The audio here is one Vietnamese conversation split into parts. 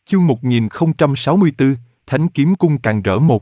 Chương 1064, Thánh Kiếm Cung càng rỡ một.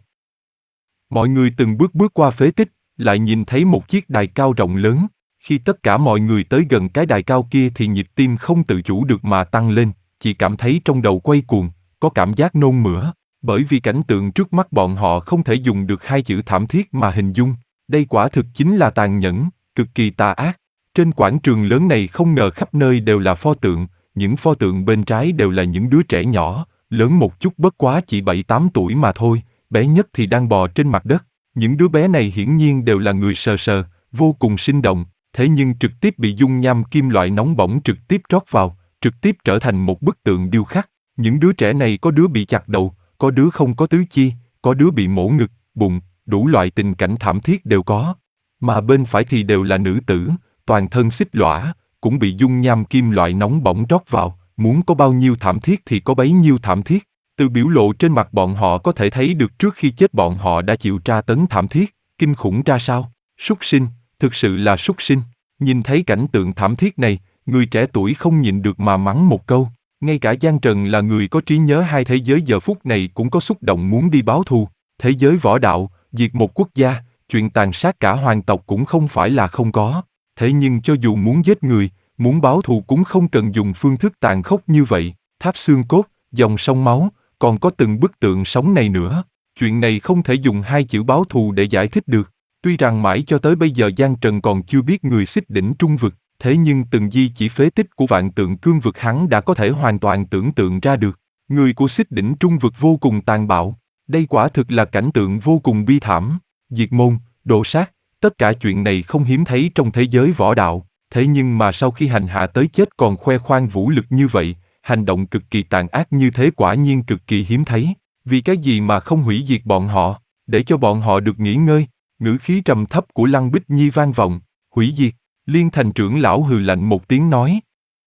Mọi người từng bước bước qua phế tích, lại nhìn thấy một chiếc đài cao rộng lớn. Khi tất cả mọi người tới gần cái đài cao kia thì nhịp tim không tự chủ được mà tăng lên, chỉ cảm thấy trong đầu quay cuồng, có cảm giác nôn mửa, bởi vì cảnh tượng trước mắt bọn họ không thể dùng được hai chữ thảm thiết mà hình dung. Đây quả thực chính là tàn nhẫn, cực kỳ tà ác. Trên quảng trường lớn này không ngờ khắp nơi đều là pho tượng, những pho tượng bên trái đều là những đứa trẻ nhỏ, lớn một chút bất quá chỉ 7-8 tuổi mà thôi, bé nhất thì đang bò trên mặt đất. Những đứa bé này hiển nhiên đều là người sờ sờ, vô cùng sinh động, thế nhưng trực tiếp bị dung nham kim loại nóng bỏng trực tiếp rót vào, trực tiếp trở thành một bức tượng điêu khắc. Những đứa trẻ này có đứa bị chặt đầu, có đứa không có tứ chi, có đứa bị mổ ngực, bụng, đủ loại tình cảnh thảm thiết đều có. Mà bên phải thì đều là nữ tử, toàn thân xích lõa, cũng bị dung nham kim loại nóng bỏng rót vào, muốn có bao nhiêu thảm thiết thì có bấy nhiêu thảm thiết. Từ biểu lộ trên mặt bọn họ có thể thấy được trước khi chết bọn họ đã chịu tra tấn thảm thiết, kinh khủng ra sao. Súc sinh, thực sự là súc sinh. Nhìn thấy cảnh tượng thảm thiết này, người trẻ tuổi không nhịn được mà mắng một câu. Ngay cả Giang Trần là người có trí nhớ hai thế giới giờ phút này cũng có xúc động muốn đi báo thù. Thế giới võ đạo, diệt một quốc gia, chuyện tàn sát cả hoàng tộc cũng không phải là không có. Thế nhưng cho dù muốn giết người, muốn báo thù cũng không cần dùng phương thức tàn khốc như vậy. Tháp xương cốt, dòng sông máu, còn có từng bức tượng sống này nữa. Chuyện này không thể dùng hai chữ báo thù để giải thích được. Tuy rằng mãi cho tới bây giờ Giang Trần còn chưa biết người Xích Đỉnh Trung Vực, thế nhưng từng di chỉ phế tích của Vạn Tượng Cương Vực hắn đã có thể hoàn toàn tưởng tượng ra được. Người của Xích Đỉnh Trung Vực vô cùng tàn bạo. Đây quả thực là cảnh tượng vô cùng bi thảm. Diệt môn, đồ sát, tất cả chuyện này không hiếm thấy trong thế giới võ đạo. Thế nhưng mà sau khi hành hạ tới chết còn khoe khoang vũ lực như vậy, hành động cực kỳ tàn ác như thế quả nhiên cực kỳ hiếm thấy. Vì cái gì mà không hủy diệt bọn họ, để cho bọn họ được nghỉ ngơi? Ngữ khí trầm thấp của Lăng Bích Nhi vang vọng. Hủy diệt. Liên Thành trưởng lão hừ lạnh một tiếng nói.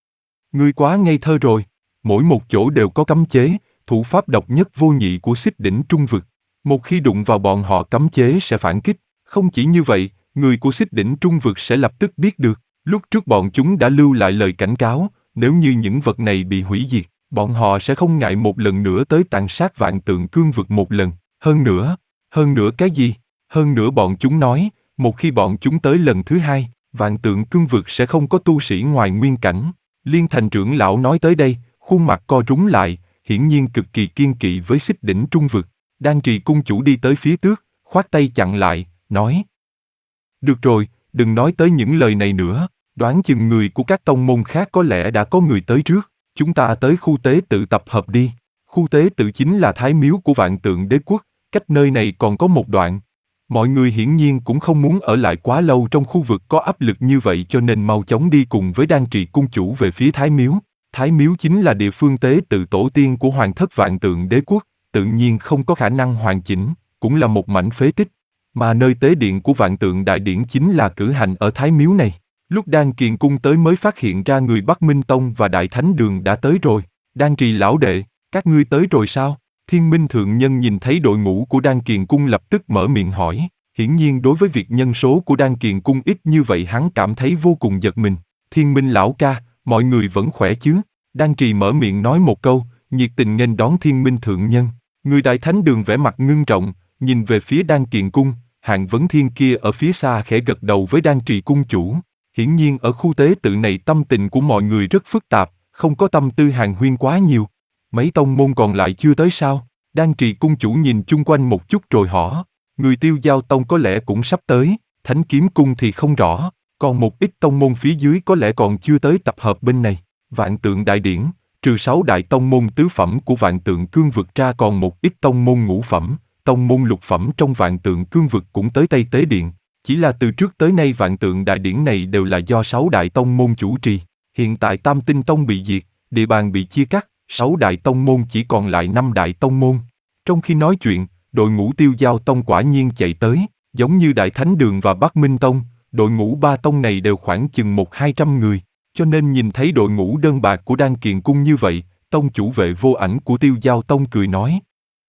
Ngươi quá ngây thơ rồi. Mỗi một chỗ đều có cấm chế, thủ pháp độc nhất vô nhị của Xích Đỉnh Trung Vực. Một khi đụng vào bọn họ cấm chế sẽ phản kích. Không chỉ như vậy, người của Xích Đỉnh Trung Vực sẽ lập tức biết được. Lúc trước bọn chúng đã lưu lại lời cảnh cáo, nếu như những vật này bị hủy diệt, bọn họ sẽ không ngại một lần nữa tới tàn sát Vạn Tượng Cương Vực một lần. Hơn nữa cái gì? Hơn nữa bọn chúng nói, một khi bọn chúng tới lần thứ hai, Vạn Tượng Cương Vực sẽ không có tu sĩ ngoài nguyên cảnh. Liên Thành trưởng lão nói tới đây, khuôn mặt co rúm lại, hiển nhiên cực kỳ kiên kỵ với Xích Đỉnh Trung Vực. Đan Trì cung chủ đi tới phía trước, khoát tay chặn lại, nói. Được rồi, đừng nói tới những lời này nữa, đoán chừng người của các tông môn khác có lẽ đã có người tới trước, chúng ta tới khu tế tự tập hợp đi. Khu tế tự chính là thái miếu của Vạn Tượng Đế Quốc, cách nơi này còn có một đoạn. Mọi người hiển nhiên cũng không muốn ở lại quá lâu trong khu vực có áp lực như vậy cho nên mau chóng đi cùng với Đan Trì cung chủ về phía thái miếu. Thái miếu chính là địa phương tế tự tổ tiên của Hoàng thất Vạn Tượng Đế Quốc, tự nhiên không có khả năng hoàn chỉnh, cũng là một mảnh phế tích. Mà nơi tế điện của Vạn Tượng Đại Điển chính là cử hành ở thái miếu này. Lúc Đan Kiền cung tới mới phát hiện ra người Bắc Minh Tông và Đại Thánh Đường đã tới rồi. Đan Trì lão đệ, các ngươi tới rồi sao? Thiên Minh Thượng Nhân nhìn thấy đội ngũ của Đan Kiền cung lập tức mở miệng hỏi. Hiển nhiên đối với việc nhân số của Đan Kiền cung ít như vậy hắn cảm thấy vô cùng giật mình. Thiên Minh lão ca, mọi người vẫn khỏe chứ? Đan Trì mở miệng nói một câu, nhiệt tình nghênh đón Thiên Minh Thượng Nhân. Người Đại Thánh Đường vẻ mặt ngưng trọng, nhìn về phía Đan Kiền cung. Hạng Vấn Thiên kia ở phía xa khẽ gật đầu với Đan Trì cung chủ. Hiển nhiên ở khu tế tự này tâm tình của mọi người rất phức tạp, không có tâm tư hàn huyên quá nhiều. Mấy tông môn còn lại chưa tới sao? Đan Trì cung chủ nhìn chung quanh một chút rồi hỏi. Người Tiêu Giao Tông có lẽ cũng sắp tới, Thánh Kiếm Cung thì không rõ, còn một ít tông môn phía dưới có lẽ còn chưa tới tập hợp bên này. Vạn Tượng Đại Điển, trừ 6 đại tông môn tứ phẩm của Vạn Tượng Cương Vực ra còn một ít tông môn ngũ phẩm, tông môn lục phẩm trong Vạn Tượng Cương Vực cũng tới Tây Tế Điện. Chỉ là từ trước tới nay Vạn Tượng Đại Điển này đều là do 6 đại tông môn chủ trì. Hiện tại Tam Tinh Tông bị diệt, địa bàn bị chia cắt, 6 đại tông môn chỉ còn lại 5 đại tông môn. Trong khi nói chuyện, đội ngũ Tiêu Giao Tông quả nhiên chạy tới, giống như Đại Thánh Đường và Bắc Minh Tông, đội ngũ ba tông này đều khoảng chừng 100-200 người, cho nên nhìn thấy đội ngũ đơn bạc của Đan Kiền cung như vậy, tông chủ Vệ Vô Ảnh của Tiêu Giao Tông cười nói.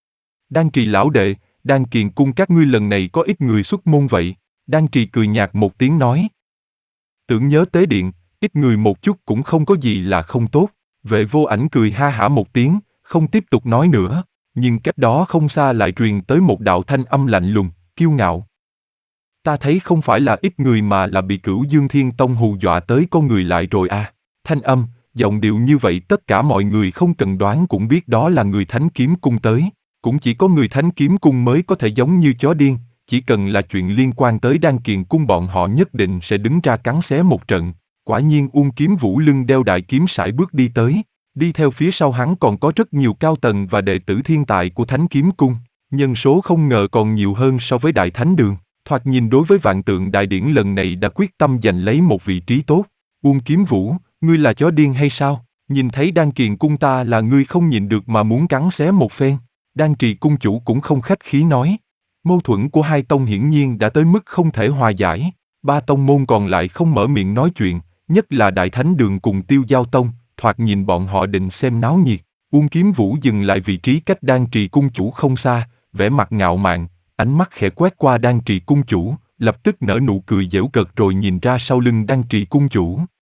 Đan Trì lão đệ, Đan Kiền cung các ngươi lần này có ít người xuất môn vậy? Đan Trì cười nhạt một tiếng nói. Tưởng nhớ tế điện, ít người một chút cũng không có gì là không tốt. Vệ Vô Ảnh cười ha hả một tiếng, không tiếp tục nói nữa, nhưng cách đó không xa lại truyền tới một đạo thanh âm lạnh lùng, kiêu ngạo. Ta thấy không phải là ít người mà là bị Cửu Dương Thiên Tông hù dọa tới con người lại rồi à. Thanh âm, giọng điệu như vậy tất cả mọi người không cần đoán cũng biết đó là người Thánh Kiếm Cung tới. Cũng chỉ có người Thánh Kiếm Cung mới có thể giống như chó điên, chỉ cần là chuyện liên quan tới Đan Kiền Cung bọn họ nhất định sẽ đứng ra cắn xé một trận. Quả nhiên Uông Kiếm Vũ lưng đeo đại kiếm sải bước đi tới. Đi theo phía sau hắn còn có rất nhiều cao tầng và đệ tử thiên tài của Thánh Kiếm Cung. Nhân số không ngờ còn nhiều hơn so với Đại Thánh Đường. Thoạt nhìn đối với Vạn Tượng Đại Điển lần này đã quyết tâm giành lấy một vị trí tốt. Uông Kiếm Vũ, ngươi là chó điên hay sao? Nhìn thấy Đan Kiền Cung ta là ngươi không nhịn được mà muốn cắn xé một phen. Đan Trì Cung chủ cũng không khách khí nói. Mâu thuẫn của hai tông hiển nhiên đã tới mức không thể hòa giải. Ba tông môn còn lại không mở miệng nói chuyện, nhất là Đại Thánh Đường cùng Tiêu Giao Tông, thoạt nhìn bọn họ định xem náo nhiệt. Uông Kiếm Vũ dừng lại vị trí cách Đan Trì Cung chủ không xa, vẻ mặt ngạo mạn, ánh mắt khẽ quét qua Đan Trì Cung chủ, lập tức nở nụ cười giễu cợt rồi nhìn ra sau lưng Đan Trì Cung chủ.